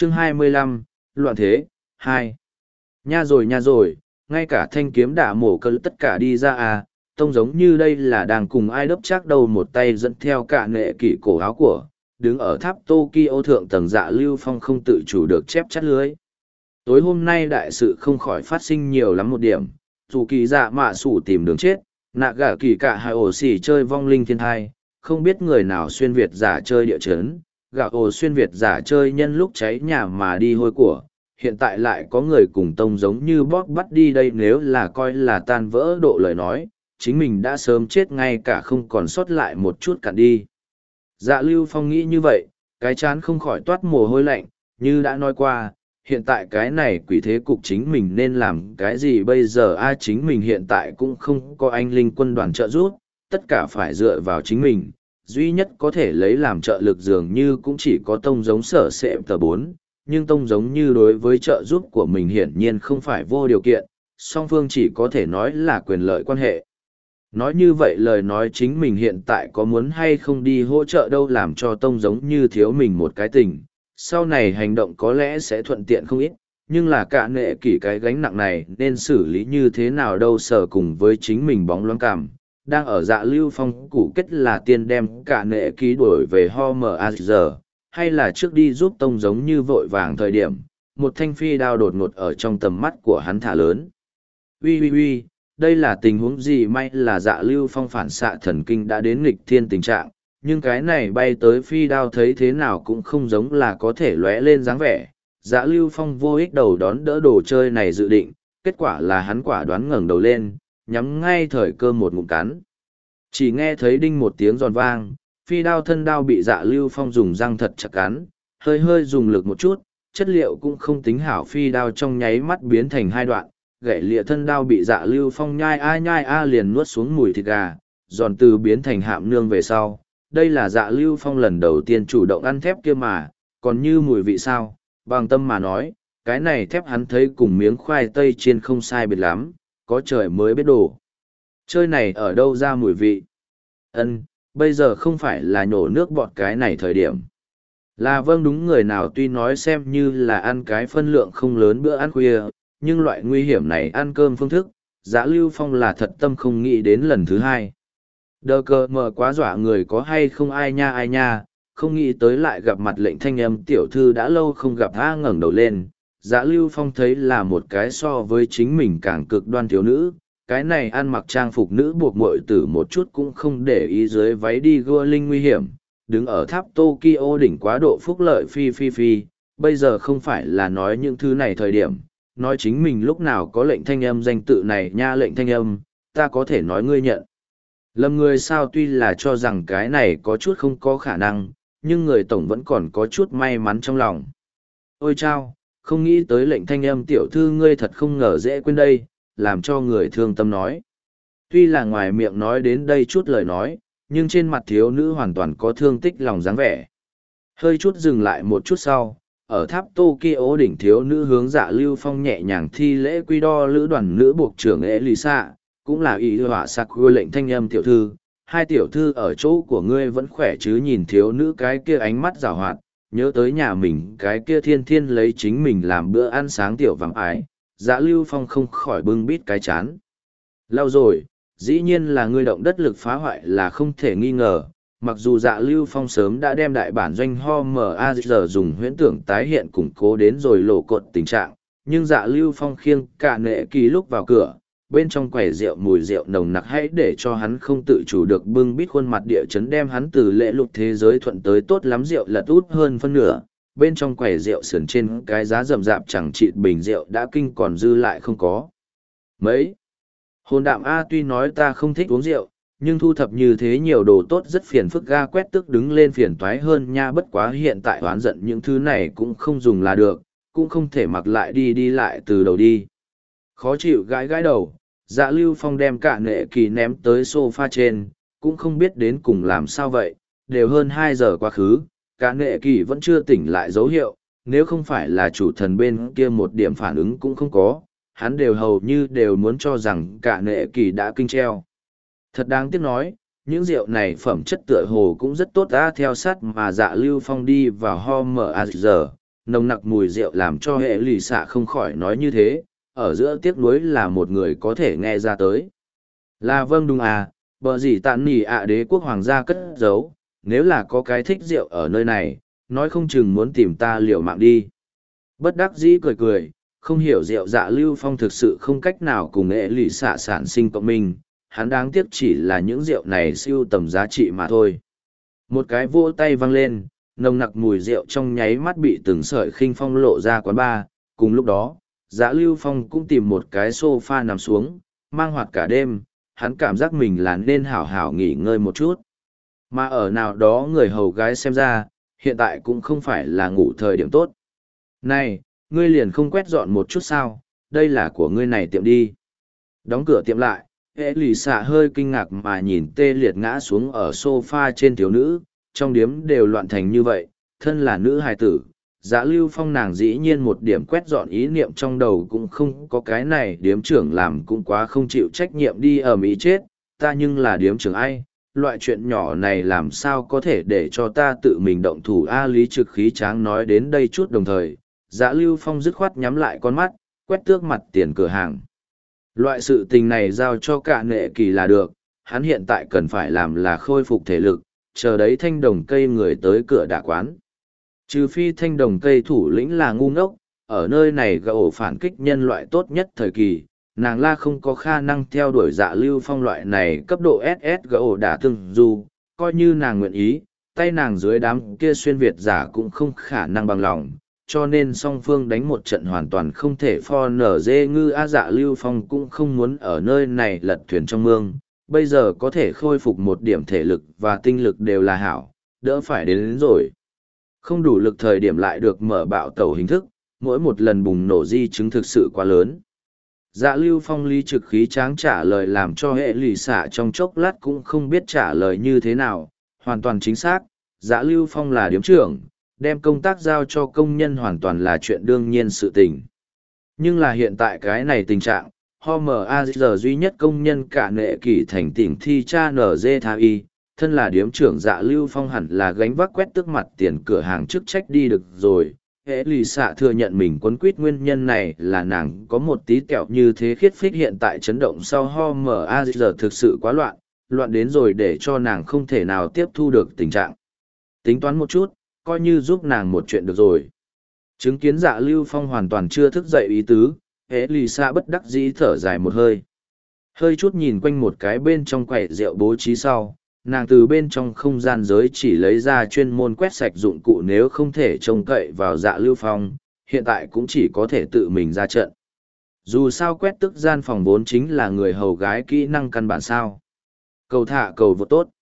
Chương 25, Loạn thế, 2. Nha rồi, ngay cả thanh kiếm đả mổ cơ tất cả đi ra à, tông giống như đây là đang cùng ai đấp chắc đầu một tay dẫn theo cả nệ kỷ cổ áo của, đứng ở tháp Tokyo thượng tầng Dạ Lưu Phong không tự chủ được chép chắt lưới. Tối hôm nay đại sự không khỏi phát sinh nhiều lắm một điểm, dù kỳ dạ mạ sủ tìm đường chết, nạ gả kỳ cả hai ổ xỉ chơi vong linh thiên thai, không biết người nào xuyên Việt giả chơi địa chấn, gạo ổ xuyên Việt giả chơi nhân lúc cháy nhà mà đi hôi của, hiện tại lại có người cùng tông giống như bóp bắt đi đây, nếu là coi là tan vỡ độ lời nói, chính mình đã sớm chết ngay cả không còn sót lại một chút cạn đi. Dạ Lưu Phong nghĩ như vậy, cái chán không khỏi toát mồ hôi lạnh, như đã nói qua, hiện tại cái này quỷ thế cục chính mình nên làm cái gì bây giờ chính mình hiện tại cũng không có anh linh quân đoàn trợ giúp, tất cả phải dựa vào chính mình, duy nhất có thể lấy làm trợ lực dường như cũng chỉ có tông giống sở sệ tờ 4, nhưng tông giống như đối với trợ giúp của mình hiển nhiên không phải vô điều kiện, song phương chỉ có thể nói là quyền lợi quan hệ. Nói như vậy lời nói chính mình hiện tại có muốn hay không đi hỗ trợ đâu làm cho tông giống như thiếu mình một cái tình, sau này hành động có lẽ sẽ thuận tiện không ít, nhưng là cả nệ kỷ cái gánh nặng này nên xử lý như thế nào đâu sở cùng với chính mình bóng loáng cảm. Đang ở Dạ Lưu Phong củ kết là tiên đem cả nệ ký đuổi về Ho-M-A-Giờ, hay là trước đi giúp tông giống như vội vàng thời điểm, một thanh phi đao đột ngột ở trong tầm mắt của hắn thả lớn. Ui, đây là tình huống gì? May là Dạ Lưu Phong phản xạ thần kinh đã đến nghịch thiên tình trạng, nhưng cái này bay tới phi đao thấy thế nào cũng không giống là có thể lóe lên dáng vẻ. Dạ Lưu Phong vô ích đầu đón đỡ đồ chơi này dự định, kết quả là hắn quả đoán ngẩng đầu lên, nhắm ngay thời cơ một ngụm cắn. Chỉ nghe thấy đinh một tiếng giòn vang, phi đao thân đao bị Dạ Lưu Phong dùng răng thật chặt cắn, hơi dùng lực một chút, chất liệu cũng không tính hảo, phi đao trong nháy mắt biến thành hai đoạn, gãy lịa thân đao bị Dạ Lưu Phong nhai a liền nuốt xuống mùi thịt gà, giòn từ biến thành hạm nương về sau. Đây là Dạ Lưu Phong lần đầu tiên chủ động ăn thép kia mà, còn như mùi vị sao, bằng tâm mà nói, cái này thép hắn thấy cùng miếng khoai tây chiên không sai biệt lắm, có trời mới biết đồ. Chơi này ở đâu ra mùi vị? Bây giờ không phải là nhổ nước bọt cái này thời điểm. Là vâng, đúng, người nào tuy nói xem như là ăn cái phân lượng không lớn bữa ăn khuya, nhưng loại nguy hiểm này ăn cơm phương thức, Dạ Lưu Phong là thật tâm không nghĩ đến lần thứ hai. Đờ cờ mờ quá dọa người có hay không ai nha, không nghĩ tới lại gặp mặt lệnh thanh âm tiểu thư đã lâu không gặp ngẩng đầu lên. Dạ Lưu Phong thấy là một cái so với chính mình càng cực đoan thiếu nữ, cái này ăn mặc trang phục nữ buộc muội tử một chút cũng không để ý dưới váy đi gua linh nguy hiểm, đứng ở tháp Tokyo đỉnh quá độ phúc lợi phi, bây giờ không phải là nói những thứ này thời điểm, nói chính mình lúc nào có lệnh thanh âm danh tự này nha. Lệnh thanh âm, ta có thể nói ngươi nhận lầm người sao? Tuy là cho rằng cái này có chút không có khả năng, nhưng người tổng vẫn còn có chút may mắn trong lòng. Ôi chao, không nghĩ tới lệnh thanh âm tiểu thư ngươi thật không ngờ dễ quên đây, làm cho người thương tâm nói. Tuy là ngoài miệng nói đến đây chút lời nói, nhưng trên mặt thiếu nữ hoàn toàn có thương tích lòng dáng vẻ. Hơi chút dừng lại một chút sau, ở tháp Tokyo đỉnh thiếu nữ hướng Dạ Lưu Phong nhẹ nhàng thi lễ quy đo lữ đoàn nữ buộc trưởng Elisa, cũng là ý họa Sakura. Lệnh thanh âm tiểu thư, hai tiểu thư ở chỗ của ngươi vẫn khỏe chứ? Nhìn thiếu nữ cái kia ánh mắt giảo hoạt, nhớ tới nhà mình cái kia thiên lấy chính mình làm bữa ăn sáng tiểu vàng ái, Dạ Lưu Phong không khỏi bưng bít cái chán. Lâu rồi, dĩ nhiên là ngươi động đất lực phá hoại là không thể nghi ngờ, mặc dù Dạ Lưu Phong sớm đã đem đại bản doanh Ho-M-A-Giờ dùng huyễn tưởng tái hiện củng cố đến rồi lộ cột tình trạng, nhưng Dạ Lưu Phong khiêng cả nệ kỳ lúc vào cửa, bên trong quầy rượu mùi rượu nồng nặc hãy để cho hắn không tự chủ được bưng bít khuôn mặt địa chấn, đem hắn từ lễ lục thế giới thuận tới tốt lắm rượu lật út hơn phân nửa. Bên trong quầy rượu sườn trên cái giá rậm rạp chẳng chịt bình rượu đã kinh còn dư lại không có mấy. Hồn đạm tuy nói ta không thích uống rượu, nhưng thu thập như thế nhiều đồ tốt rất phiền phức. Ga quét tức đứng lên phiền toái hơn nha, bất quá hiện tại oán giận những thứ này cũng không dùng là được, cũng không thể mặc lại đi lại từ đầu đi. Khó chịu gãi đầu, Dạ Lưu Phong đem cả nệ kỳ ném tới sofa trên, cũng không biết đến cùng làm sao vậy, đều hơn 2 giờ quá khứ, cả nệ kỳ vẫn chưa tỉnh lại dấu hiệu, nếu không phải là chủ thần bên kia một điểm phản ứng cũng không có, hắn đều hầu như đều muốn cho rằng cả nệ kỳ đã kinh treo. Thật đáng tiếc nói, những rượu này phẩm chất tựa hồ cũng rất tốt theo sát mà Dạ Lưu Phong đi vào Ho-M-A-Giờ, nồng nặc mùi rượu làm cho hệ lì xạ không khỏi nói như thế, ở giữa tiếc nuối là một người có thể nghe ra tới. Là vâng đúng à, bờ gì tạn nỉ ạ đế quốc hoàng gia cất giấu, nếu là có cái thích rượu ở nơi này, nói không chừng muốn tìm ta liều mạng đi. Bất đắc dĩ cười cười, không hiểu rượu dạ Lưu Phong thực sự không cách nào cùng hệ lì xạ sản sinh cộng minh, hắn đáng tiếc chỉ là những rượu này siêu tầm giá trị mà thôi. Một cái vỗ tay văng lên, nồng nặc mùi rượu trong nháy mắt bị từng sợi khinh phong lộ ra quán bar. Cùng lúc đó, dạ Lưu Phong cũng tìm một cái sofa nằm xuống, mang hoạt cả đêm, hắn cảm giác mình là nên hảo hảo nghỉ ngơi một chút. Mà ở nào đó người hầu gái xem ra, hiện tại cũng không phải là ngủ thời điểm tốt. Này, ngươi liền không quét dọn một chút sao, đây là của ngươi này tiệm đi. Đóng cửa tiệm lại, hệ lì xạ hơi kinh ngạc mà nhìn tê liệt ngã xuống ở sofa trên thiếu nữ, trong điếm đều loạn thành như vậy, thân là nữ hài tử. Dạ Lưu Phong nàng dĩ nhiên một điểm quét dọn ý niệm trong đầu cũng không có, cái này điếm trưởng làm cũng quá không chịu trách nhiệm đi ở Mỹ chết, ta nhưng là điếm trưởng ai, loại chuyện nhỏ này làm sao có thể để cho ta tự mình động thủ. A Lý Trực khí tráng nói đến đây chút đồng thời, Dạ Lưu Phong dứt khoát nhắm lại con mắt, quét tước mặt tiền cửa hàng. Loại sự tình này giao cho cả nệ kỳ là được, hắn hiện tại cần phải làm là khôi phục thể lực, chờ đấy thanh đồng cây người tới cửa đả quán. Trừ phi thanh đồng cây thủ lĩnh là ngu ngốc, ở nơi này gậu phản kích nhân loại tốt nhất thời kỳ, nàng la không có khả năng theo đuổi Dạ Lưu Phong loại này cấp độ SS gậu đả tương dù, coi như nàng nguyện ý, tay nàng dưới đám kia xuyên Việt giả cũng không khả năng bằng lòng, cho nên song phương đánh một trận hoàn toàn không thể pho nở dê ngư. Dạ Lưu Phong cũng không muốn ở nơi này lật thuyền trong mương, bây giờ có thể khôi phục một điểm thể lực và tinh lực đều là hảo, đỡ phải đến rồi. Không đủ lực thời điểm lại được mở bạo tẩu hình thức, mỗi một lần bùng nổ di chứng thực sự quá lớn. Dạ Lưu Phong Lý Trực khí tráng trả lời làm cho hệ lì xạ trong chốc lát cũng không biết trả lời như thế nào, hoàn toàn chính xác. Dạ Lưu Phong là điếm trưởng, đem công tác giao cho công nhân hoàn toàn là chuyện đương nhiên sự tình. Nhưng là hiện tại cái này tình trạng, giờ duy nhất công nhân cả nệ kỷ thành tỉnh thi cha NG Tha Y, thân là điếm trưởng Dạ Lưu Phong hẳn là gánh vác quét tước mặt tiền cửa hàng chức trách đi được rồi. Hệ lì xạ thừa nhận mình quấn quýt nguyên nhân này là nàng có một tí kẹo như thế khiết phích, hiện tại chấn động sau giờ thực sự quá loạn, loạn đến rồi để cho nàng không thể nào tiếp thu được tình trạng. Tính toán một chút, coi như giúp nàng một chuyện được rồi. Chứng kiến Dạ Lưu Phong hoàn toàn chưa thức dậy ý tứ, hệ lì xạ bất đắc dĩ thở dài một hơi. Hơi chút nhìn quanh một cái bên trong quầy rượu bố trí sau, nàng từ bên trong không gian giới chỉ lấy ra chuyên môn quét sạch dụng cụ, nếu không thể trông cậy vào Dạ Lưu Phong, hiện tại cũng chỉ có thể tự mình ra trận. Dù sao quét tước gian phòng vốn chính là người hầu gái kỹ năng căn bản sao. Cầu thả cầu vô tốt.